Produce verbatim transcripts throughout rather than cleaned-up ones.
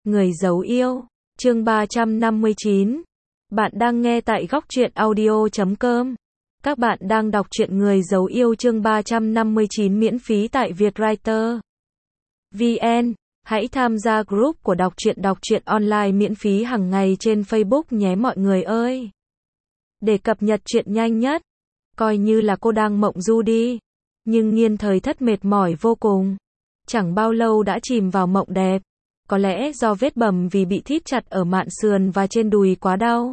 Người giấu yêu, chương ba trăm năm mươi chín. Bạn đang nghe tại góc truyện audio chấm com. Các bạn đang đọc truyện Người giấu yêu chương ba trăm năm mươi chín miễn phí tại Vietwriter vê en. Hãy tham gia group của đọc truyện đọc truyện online miễn phí hàng ngày trên Facebook nhé mọi người ơi. Để cập nhật truyện nhanh nhất, coi như là cô đang mộng du đi. Nhưng Nghiên Thời Thất mệt mỏi vô cùng. Chẳng bao lâu đã chìm vào mộng đẹp. Có lẽ do vết bầm vì bị thít chặt ở mạn sườn và trên đùi quá đau,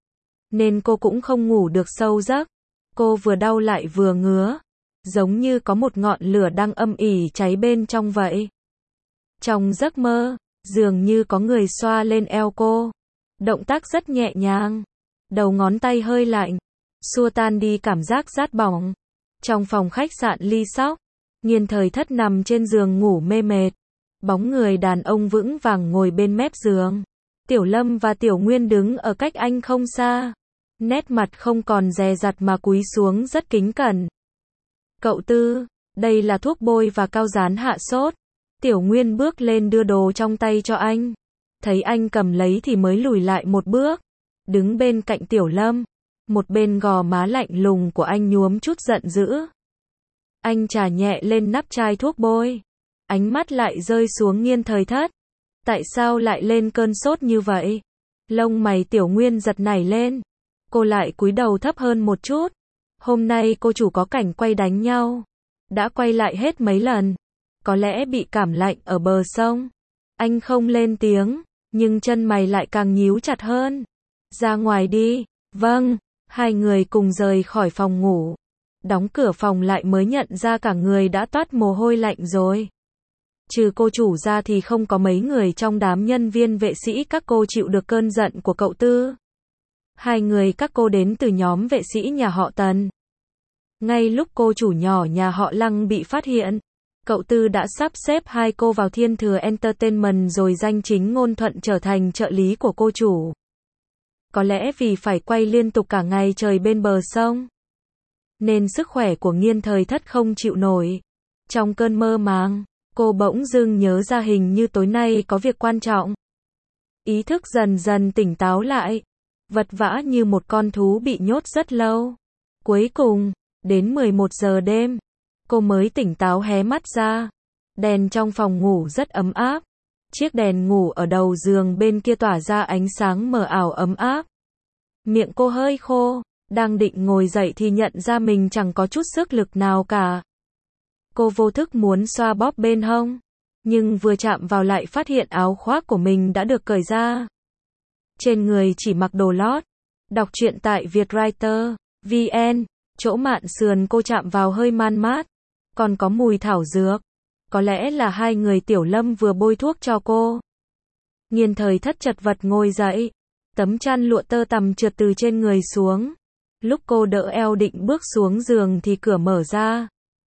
nên cô cũng không ngủ được sâu giấc. Cô vừa đau lại vừa ngứa, giống như có một ngọn lửa đang âm ỉ cháy bên trong vậy. Trong giấc mơ, dường như có người xoa lên eo cô. Động tác rất nhẹ nhàng, đầu ngón tay hơi lạnh, xua tan đi cảm giác rát bỏng. Trong phòng khách sạn Ly Sóc, Nghiên Thời Thất nằm trên giường ngủ mê mệt. Bóng người đàn ông vững vàng ngồi bên mép giường. Tiểu Lâm và Tiểu Nguyên đứng ở cách anh không xa. Nét mặt không còn dè dặt mà cúi xuống rất kính cẩn. Cậu Tư, đây là thuốc bôi và cao dán hạ sốt. Tiểu Nguyên bước lên đưa đồ trong tay cho anh. Thấy anh cầm lấy thì mới lùi lại một bước. Đứng bên cạnh Tiểu Lâm. Một bên gò má lạnh lùng của anh nhuốm chút giận dữ. Anh chà nhẹ lên nắp chai thuốc bôi. Ánh mắt lại rơi xuống Nghiên Thời Thất. Tại sao lại lên cơn sốt như vậy? Lông mày Tiểu Nguyên giật nảy lên. Cô lại cúi đầu thấp hơn một chút. Hôm nay cô chủ có cảnh quay đánh nhau. Đã quay lại hết mấy lần. Có lẽ bị cảm lạnh ở bờ sông. Anh không lên tiếng, nhưng chân mày lại càng nhíu chặt hơn. Ra ngoài đi. Vâng. Hai người cùng rời khỏi phòng ngủ. Đóng cửa phòng lại mới nhận ra cả người đã toát mồ hôi lạnh rồi. Trừ cô chủ ra thì không có mấy người trong đám nhân viên vệ sĩ các cô chịu được cơn giận của cậu Tư. Hai người các cô đến từ nhóm vệ sĩ nhà họ Tần. Ngay lúc cô chủ nhỏ nhà họ Lăng bị phát hiện, cậu Tư đã sắp xếp hai cô vào Thiên Thừa Entertainment rồi danh chính ngôn thuận trở thành trợ lý của cô chủ. Có lẽ vì phải quay liên tục cả ngày trời bên bờ sông, nên sức khỏe của Nghiên Thời Thất không chịu nổi. Trong cơn mơ màng, cô bỗng dưng nhớ ra hình như tối nay có việc quan trọng. Ý thức dần dần tỉnh táo lại, vật vã như một con thú bị nhốt rất lâu. Cuối cùng, đến mười một giờ đêm, cô mới tỉnh táo hé mắt ra. Đèn trong phòng ngủ rất ấm áp. Chiếc đèn ngủ ở đầu giường bên kia tỏa ra ánh sáng mờ ảo ấm áp. Miệng cô hơi khô, đang định ngồi dậy thì nhận ra mình chẳng có chút sức lực nào cả. Cô vô thức muốn xoa bóp bên hông, nhưng vừa chạm vào lại phát hiện áo khoác của mình đã được cởi ra. Trên người chỉ mặc đồ lót. Đọc truyện tại Vietwriter vê en. Chỗ mạn sườn cô chạm vào hơi man mát, còn có mùi thảo dược. Có lẽ là hai người Tiểu Lâm vừa bôi thuốc cho cô. Nghiên Thời Thất chật vật ngồi dậy. Tấm chăn lụa tơ tằm trượt từ trên người xuống. Lúc cô đỡ eo định bước xuống giường thì cửa mở ra.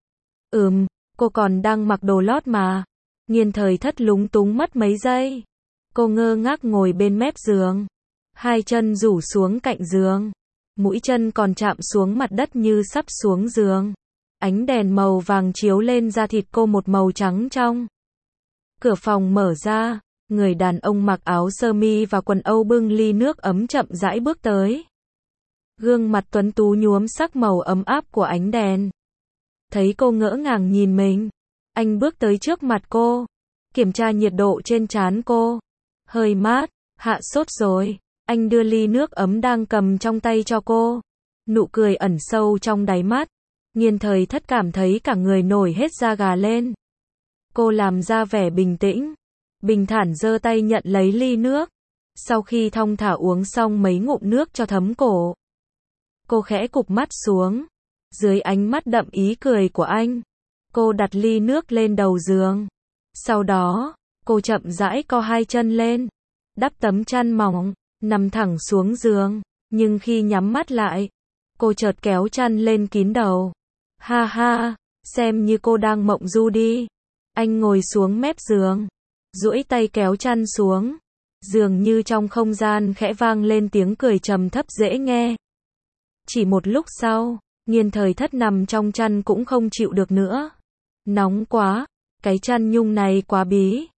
Ừm, cô còn đang mặc đồ lót mà. Nghiên Thời Thất lúng túng mất mấy giây. Cô ngơ ngác ngồi bên mép giường. Hai chân rủ xuống cạnh giường. Mũi chân còn chạm xuống mặt đất như sắp xuống giường. Ánh đèn màu vàng chiếu lên da thịt cô một màu trắng trong. Cửa phòng mở ra. Người đàn ông mặc áo sơ mi và quần âu bưng ly nước ấm chậm rãi bước tới. Gương mặt tuấn tú nhuốm sắc màu ấm áp của ánh đèn. Thấy cô ngỡ ngàng nhìn mình, anh bước tới trước mặt cô, kiểm tra nhiệt độ trên trán cô. Hơi mát, hạ sốt rồi. Anh đưa ly nước ấm đang cầm trong tay cho cô. Nụ cười ẩn sâu trong đáy mắt. Nghiên Thời Thất cảm thấy cả người nổi hết da gà lên. Cô làm ra vẻ bình tĩnh, bình thản giơ tay nhận lấy ly nước. Sau khi thong thả uống xong mấy ngụm nước cho thấm cổ, cô khẽ cụp mắt xuống. Dưới ánh mắt đậm ý cười của anh, cô đặt ly nước lên đầu giường. Sau đó, cô chậm rãi co hai chân lên, đắp tấm chăn mỏng, nằm thẳng xuống giường. Nhưng khi nhắm mắt lại, cô chợt kéo chăn lên kín đầu. Ha ha, xem như cô đang mộng du đi. Anh ngồi xuống mép giường, duỗi tay kéo chăn xuống. Dường như trong không gian khẽ vang lên tiếng cười trầm thấp dễ nghe. Chỉ một lúc sau, Nghiên Thời Thất nằm trong chăn cũng không chịu được nữa. Nóng quá, cái chăn nhung này quá bí.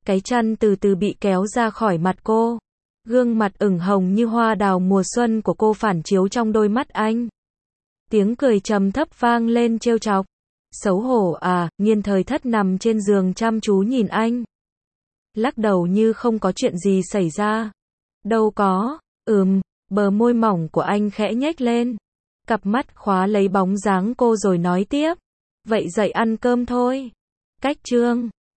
Cái chăn từ từ bị kéo ra khỏi mặt cô. Gương mặt ửng hồng như hoa đào mùa xuân của cô phản chiếu trong đôi mắt anh. Tiếng cười trầm thấp vang lên trêu chọc. Xấu hổ à, Nghiên Thời Thất nằm trên giường chăm chú nhìn anh. Lắc đầu như không có chuyện gì xảy ra. Đâu có, ừm, bờ môi mỏng của anh khẽ nhếch lên. Cặp mắt khóa lấy bóng dáng cô rồi nói tiếp. Vậy dậy ăn cơm thôi. Cách chương